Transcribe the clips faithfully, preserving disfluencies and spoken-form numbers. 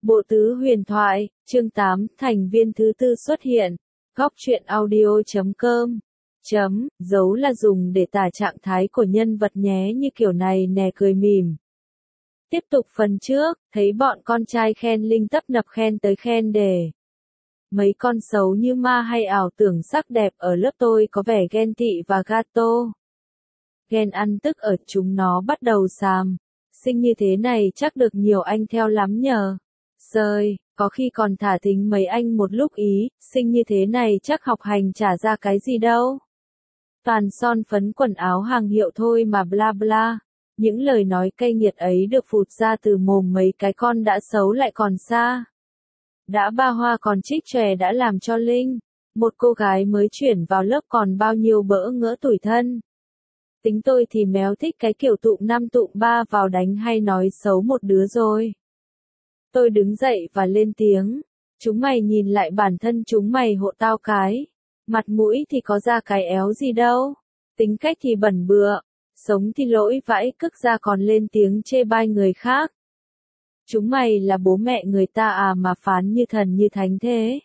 Bộ tứ huyền thoại, chương tám, thành viên thứ tư xuất hiện. Góc truyện audio chấm com. Chấm, dấu là dùng để tả trạng thái của nhân vật nhé, như kiểu này nè, cười mỉm. Tiếp tục phần trước, thấy bọn con trai khen Linh tấp nập khen tới khen đề. Mấy con xấu như ma hay ảo tưởng sắc đẹp ở lớp tôi có vẻ ghen tị và gato. Ghen ăn tức ở chúng nó bắt đầu xàm. Xinh như thế này chắc được nhiều anh theo lắm nhờ. Sơi, có khi còn thả thính mấy anh một lúc ý, xinh như thế này chắc học hành trả ra cái gì đâu. Toàn son phấn quần áo hàng hiệu thôi mà bla bla. Những lời nói cay nghiệt ấy được phụt ra từ mồm mấy cái con đã xấu lại còn xa. Đã ba hoa còn trích chòe đã làm cho Linh, một cô gái mới chuyển vào lớp còn bao nhiêu bỡ ngỡ tủi thân. Tính tôi thì méo thích cái kiểu tụm năm tụm ba vào đánh hay nói xấu một đứa rồi. Tôi đứng dậy và lên tiếng. Chúng mày nhìn lại bản thân chúng mày hộ tao cái. Mặt mũi thì có ra cái éo gì đâu. Tính cách thì bẩn bựa. Sống thì lỗi vãi cức ra còn lên tiếng chê bai người khác. Chúng mày là bố mẹ người ta à mà phán như thần như thánh thế.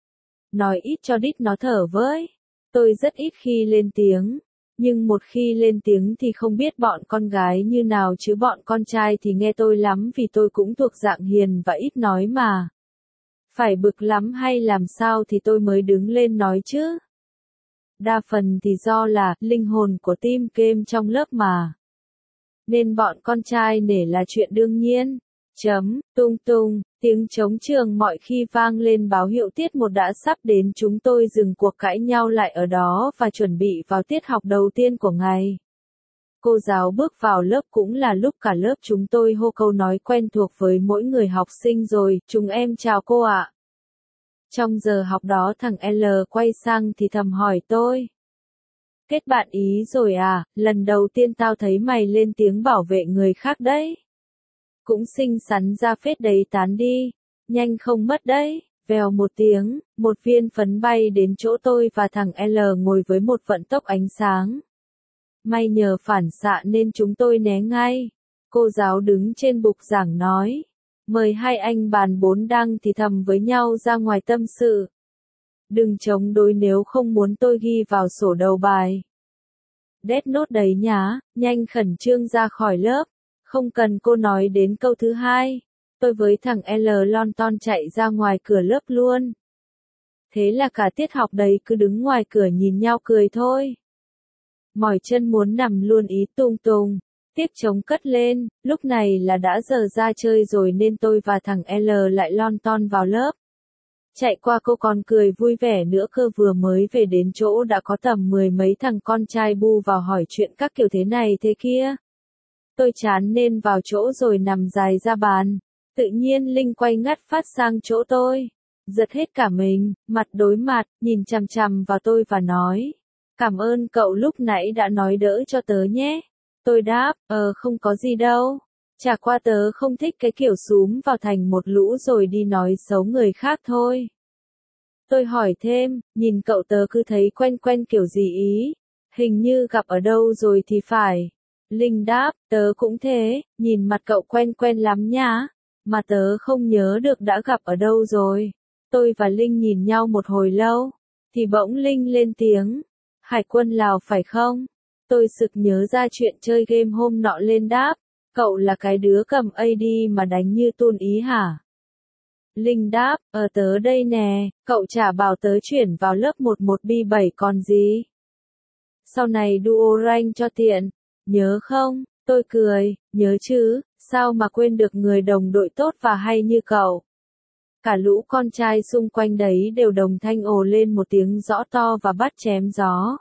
Nói ít cho đít nó thở với. Tôi rất ít khi lên tiếng. Nhưng một khi lên tiếng thì không biết bọn con gái như nào chứ bọn con trai thì nghe tôi lắm vì tôi cũng thuộc dạng hiền và ít nói mà. Phải bực lắm hay làm sao thì tôi mới đứng lên nói chứ. Đa phần thì do là linh hồn của team game trong lớp mà. Nên bọn con trai nể là chuyện đương nhiên. Chấm, tung tung, tiếng trống trường mọi khi vang lên báo hiệu tiết một đã sắp đến, chúng tôi dừng cuộc cãi nhau lại ở đó và chuẩn bị vào tiết học đầu tiên của ngày. Cô giáo bước vào lớp cũng là lúc cả lớp chúng tôi hô câu nói quen thuộc với mỗi người học sinh rồi, chúng em chào cô ạ. Trong giờ học đó thằng L quay sang thì thầm hỏi tôi. Kết bạn ý rồi à, lần đầu tiên tao thấy mày lên tiếng bảo vệ người khác đấy. Cũng xinh xắn ra phết đấy, tán đi, nhanh không mất đấy. Vèo một tiếng, một viên phấn bay đến chỗ tôi và thằng L ngồi với một vận tốc ánh sáng. May nhờ phản xạ nên chúng tôi né ngay. Cô giáo đứng trên bục giảng nói, mời hai anh bàn bốn đăng thì thầm với nhau ra ngoài tâm sự. Đừng chống đối nếu không muốn tôi ghi vào sổ đầu bài. Death Note đấy nhá, nhanh khẩn trương ra khỏi lớp. Không cần cô nói đến câu thứ hai. Tôi với thằng L lon ton chạy ra ngoài cửa lớp luôn. Thế là cả tiết học đấy cứ đứng ngoài cửa nhìn nhau cười thôi. Mỏi chân muốn nằm luôn ý tung tung. Tiếc trống cất lên, lúc này là đã giờ ra chơi rồi nên tôi và thằng L lại lon ton vào lớp. Chạy qua cô còn cười vui vẻ nữa cơ, vừa mới về đến chỗ đã có tầm mười mấy thằng con trai bu vào hỏi chuyện các kiểu thế này thế kia. Tôi chán nên vào chỗ rồi nằm dài ra bàn. Tự nhiên Linh quay ngắt phát sang chỗ tôi. Giật hết cả mình, mặt đối mặt, nhìn chằm chằm vào tôi và nói. Cảm ơn cậu lúc nãy đã nói đỡ cho tớ nhé. Tôi đáp, ờ không có gì đâu. Chả qua tớ không thích cái kiểu xúm vào thành một lũ rồi đi nói xấu người khác thôi. Tôi hỏi thêm, nhìn cậu tớ cứ thấy quen quen kiểu gì ý. Hình như gặp ở đâu rồi thì phải. Linh đáp, tớ cũng thế, nhìn mặt cậu quen quen lắm nhá, mà tớ không nhớ được đã gặp ở đâu rồi. Tôi và Linh nhìn nhau một hồi lâu, thì bỗng Linh lên tiếng, Hải quân Lào phải không? Tôi sực nhớ ra chuyện chơi game hôm nọ lên đáp, cậu là cái đứa cầm a đê mà đánh như tun ý hả? Linh đáp, ờ tớ đây nè, cậu chả bảo tớ chuyển vào lớp một một B bảy còn gì. Sau này duo rank cho tiện. Nhớ không? Tôi cười, nhớ chứ, sao mà quên được người đồng đội tốt và hay như cậu. Cả lũ con trai xung quanh đấy đều đồng thanh ồ lên một tiếng rõ to và bắt chém gió.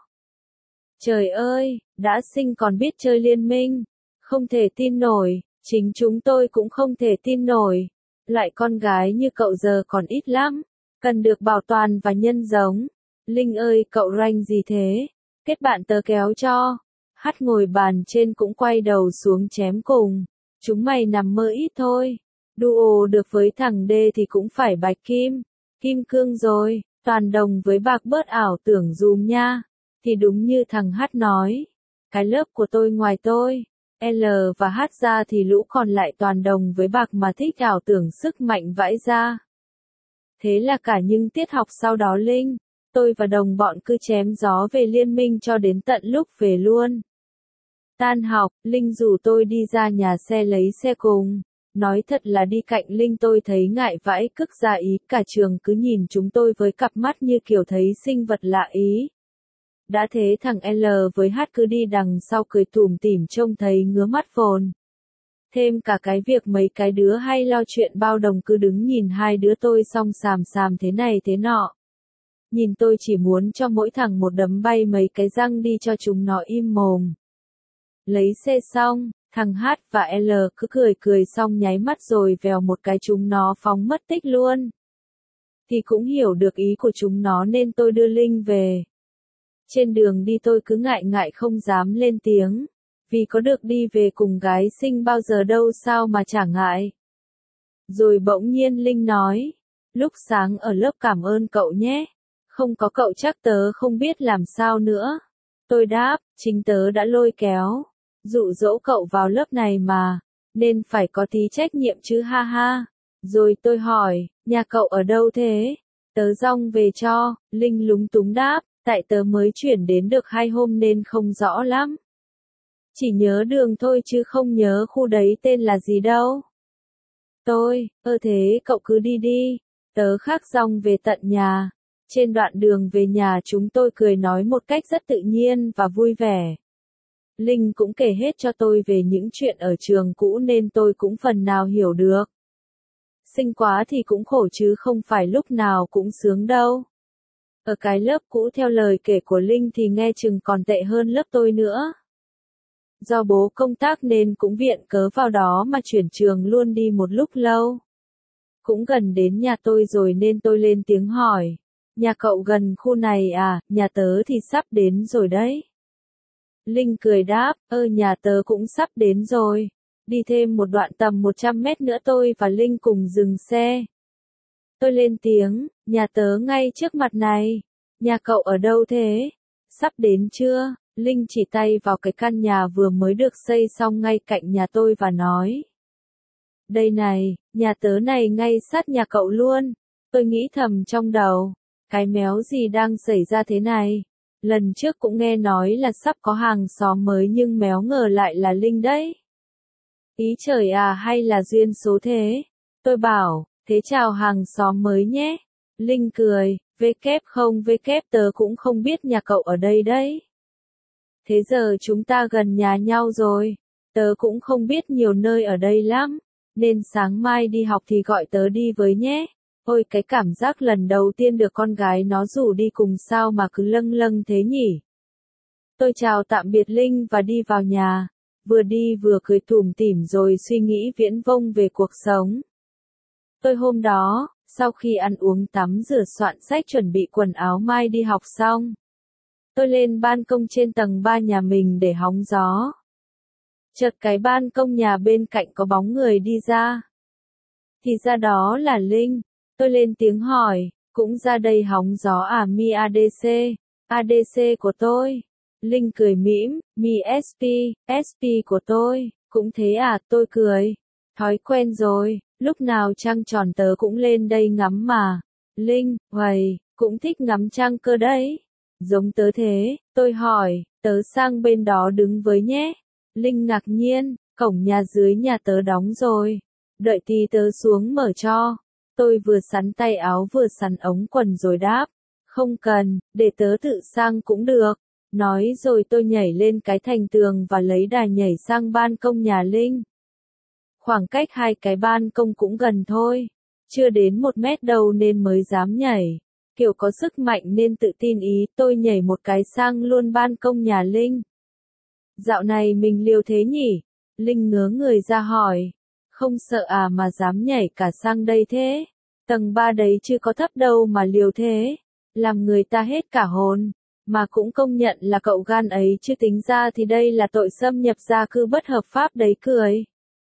Trời ơi, đã xinh còn biết chơi liên minh. Không thể tin nổi, chính chúng tôi cũng không thể tin nổi. Loại con gái như cậu giờ còn ít lắm, cần được bảo toàn và nhân giống. Linh ơi, cậu rank gì thế? Kết bạn tớ kéo cho. Hắt ngồi bàn trên cũng quay đầu xuống chém cùng. Chúng mày nằm mơ ít thôi. Duo được với thằng D thì cũng phải bạch kim. Kim cương rồi, toàn đồng với bạc bớt ảo tưởng dùm nha. Thì đúng như thằng H nói. Cái lớp của tôi ngoài tôi. L và H ra thì lũ còn lại toàn đồng với bạc mà thích ảo tưởng sức mạnh vãi ra. Thế là cả những tiết học sau đó Linh, tôi và đồng bọn cứ chém gió về liên minh cho đến tận lúc về luôn. Tan học, Linh rủ tôi đi ra nhà xe lấy xe cùng. Nói thật là đi cạnh Linh tôi thấy ngại vãi cức ra ý, cả trường cứ nhìn chúng tôi với cặp mắt như kiểu thấy sinh vật lạ ý. Đã thế thằng L với H cứ đi đằng sau cười tủm tỉm trông thấy ngứa mắt phồn. Thêm cả cái việc mấy cái đứa hay lo chuyện bao đồng cứ đứng nhìn hai đứa tôi xong xàm xàm thế này thế nọ. Nhìn tôi chỉ muốn cho mỗi thằng một đấm bay mấy cái răng đi cho chúng nó im mồm. Lấy xe xong, thằng H và L cứ cười cười xong nháy mắt rồi vèo một cái chúng nó phóng mất tích luôn. Thì cũng hiểu được ý của chúng nó nên tôi đưa Linh về. Trên đường đi tôi cứ ngại ngại không dám lên tiếng. Vì có được đi về cùng gái xinh bao giờ đâu sao mà chả ngại. Rồi bỗng nhiên Linh nói, lúc sáng ở lớp cảm ơn cậu nhé. Không có cậu chắc tớ không biết làm sao nữa. Tôi đáp, chính tớ đã lôi kéo, dụ dỗ cậu vào lớp này mà, nên phải có tí trách nhiệm chứ ha ha. Rồi tôi hỏi, nhà cậu ở đâu thế? Tớ dong về cho, Linh lúng túng đáp, tại tớ mới chuyển đến được hai hôm nên không rõ lắm. Chỉ nhớ đường thôi chứ không nhớ khu đấy tên là gì đâu. Tôi, ơ thế cậu cứ đi đi, tớ khác dong về tận nhà. Trên đoạn đường về nhà chúng tôi cười nói một cách rất tự nhiên và vui vẻ. Linh cũng kể hết cho tôi về những chuyện ở trường cũ nên tôi cũng phần nào hiểu được. Xinh quá thì cũng khổ chứ không phải lúc nào cũng sướng đâu. Ở cái lớp cũ theo lời kể của Linh thì nghe chừng còn tệ hơn lớp tôi nữa. Do bố công tác nên cũng viện cớ vào đó mà chuyển trường luôn đi một lúc lâu. Cũng gần đến nhà tôi rồi nên tôi lên tiếng hỏi. Nhà cậu gần khu này à, nhà tớ thì sắp đến rồi đấy. Linh cười đáp, ơ nhà tớ cũng sắp đến rồi. Đi thêm một đoạn tầm một trăm mét nữa tôi và Linh cùng dừng xe. Tôi lên tiếng, nhà tớ ngay trước mặt này. Nhà cậu ở đâu thế? Sắp đến chưa? Linh chỉ tay vào cái căn nhà vừa mới được xây xong ngay cạnh nhà tôi và nói. Đây này, nhà tớ này ngay sát nhà cậu luôn. Tôi nghĩ thầm trong đầu. Cái méo gì đang xảy ra thế này? Lần trước cũng nghe nói là sắp có hàng xóm mới nhưng méo ngờ lại là Linh đấy. Ý trời à hay là duyên số thế? Tôi bảo, thế chào hàng xóm mới nhé. Linh cười, vê kép không vê kép tớ cũng không biết nhà cậu ở đây đấy. Thế giờ chúng ta gần nhà nhau rồi. Tớ cũng không biết nhiều nơi ở đây lắm. Nên sáng mai đi học thì gọi tớ đi với nhé. Ôi cái cảm giác lần đầu tiên được con gái nó rủ đi cùng sao mà cứ lâng lâng thế nhỉ. Tôi chào tạm biệt Linh và đi vào nhà. Vừa đi vừa cười tủm tỉm rồi suy nghĩ viễn vông về cuộc sống. Tôi hôm đó, sau khi ăn uống tắm rửa soạn sách chuẩn bị quần áo mai đi học xong. Tôi lên ban công trên tầng ba nhà mình để hóng gió. Chợt cái ban công nhà bên cạnh có bóng người đi ra. Thì ra đó là Linh. Tôi lên tiếng hỏi, cũng ra đây hóng gió à mi a đê xê, a đê xê của tôi. Linh cười mỉm, mi ét pê, ét pê của tôi, cũng thế à, tôi cười. Thói quen rồi, lúc nào trăng tròn tớ cũng lên đây ngắm mà. Linh, uầy, cũng thích ngắm trăng cơ đấy. Giống tớ thế, tôi hỏi, tớ sang bên đó đứng với nhé. Linh ngạc nhiên, cổng nhà dưới nhà tớ đóng rồi. Đợi tí tớ xuống mở cho. Tôi vừa sắn tay áo vừa sắn ống quần rồi đáp. Không cần, để tớ tự sang cũng được. Nói rồi tôi nhảy lên cái thành tường và lấy đà nhảy sang ban công nhà Linh. Khoảng cách hai cái ban công cũng gần thôi. Chưa đến một mét đâu nên mới dám nhảy. Kiểu có sức mạnh nên tự tin ý tôi nhảy một cái sang luôn ban công nhà Linh. Dạo này mình liều thế nhỉ? Linh ngớ người ra hỏi. Không sợ à mà dám nhảy cả sang đây thế? Tầng ba đấy chưa có thấp đâu mà liều thế. Làm người ta hết cả hồn. Mà cũng công nhận là cậu gan ấy chứ tính ra thì đây là tội xâm nhập gia cư bất hợp pháp đấy cười.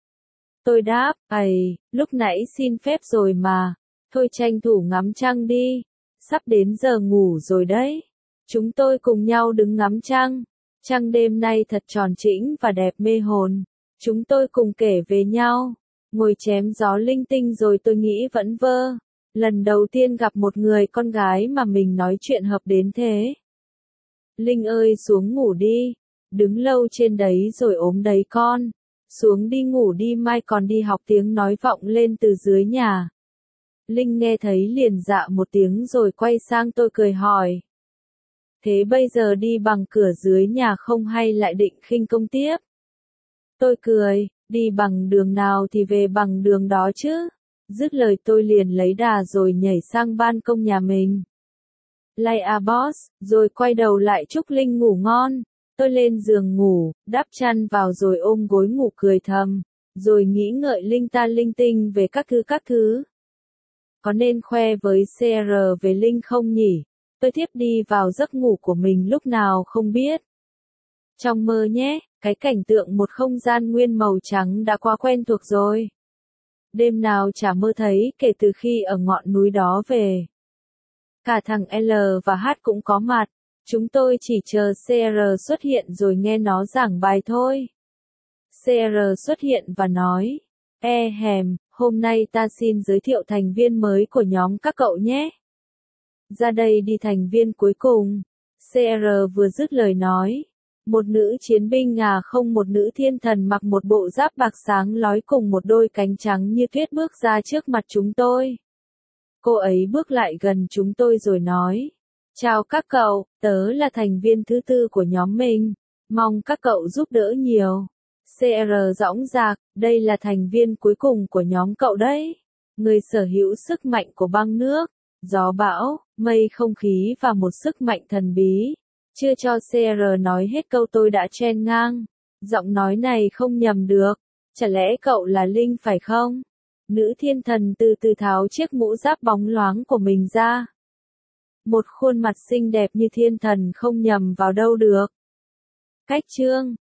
Tôi đáp, ầy, lúc nãy xin phép rồi mà. Thôi tranh thủ ngắm trăng đi. Sắp đến giờ ngủ rồi đấy. Chúng tôi cùng nhau đứng ngắm trăng. Trăng đêm nay thật tròn trĩnh và đẹp mê hồn. Chúng tôi cùng kể về nhau, ngồi chém gió linh tinh rồi tôi nghĩ vẫn vơ. Lần đầu tiên gặp một người con gái mà mình nói chuyện hợp đến thế. Linh ơi xuống ngủ đi, đứng lâu trên đấy rồi ốm đấy con. Xuống đi ngủ đi mai còn đi học, tiếng nói vọng lên từ dưới nhà. Linh nghe thấy liền dạ một tiếng rồi quay sang tôi cười hỏi. Thế bây giờ đi bằng cửa dưới nhà không hay lại định khinh công tiếp? Tôi cười, đi bằng đường nào thì về bằng đường đó chứ. Dứt lời tôi liền lấy đà rồi nhảy sang ban công nhà mình. Lay a boss, rồi quay đầu lại chúc Linh ngủ ngon. Tôi lên giường ngủ, đắp chăn vào rồi ôm gối ngủ cười thầm. Rồi nghĩ ngợi linh ta linh tinh về các thứ các thứ. Có nên khoe với xê rờ về Linh không nhỉ? Tôi thiếp đi vào giấc ngủ của mình lúc nào không biết. Trong mơ nhé, cái cảnh tượng một không gian nguyên màu trắng đã quá quen thuộc rồi. Đêm nào chả mơ thấy kể từ khi ở ngọn núi đó về. Cả thằng L và H cũng có mặt. Chúng tôi chỉ chờ xê rờ xuất hiện rồi nghe nó giảng bài thôi. xê rờ xuất hiện và nói, e hèm, hôm nay ta xin giới thiệu thành viên mới của nhóm các cậu nhé. Ra đây đi thành viên cuối cùng. xê rờ vừa dứt lời nói. Một nữ chiến binh à không một nữ thiên thần mặc một bộ giáp bạc sáng lói cùng một đôi cánh trắng như tuyết bước ra trước mặt chúng tôi. Cô ấy bước lại gần chúng tôi rồi nói. Chào các cậu, tớ là thành viên thứ tư của nhóm mình. Mong các cậu giúp đỡ nhiều. xê rờ dõng dạc, đây là thành viên cuối cùng của nhóm cậu đấy. Người sở hữu sức mạnh của băng nước, gió bão, mây không khí và một sức mạnh thần bí. Chưa cho xê rờ nói hết câu tôi đã chen ngang. Giọng nói này không nhầm được. Chả lẽ cậu là Linh phải không? Nữ thiên thần từ từ tháo chiếc mũ giáp bóng loáng của mình ra. Một khuôn mặt xinh đẹp như thiên thần không nhầm vào đâu được. Cách chương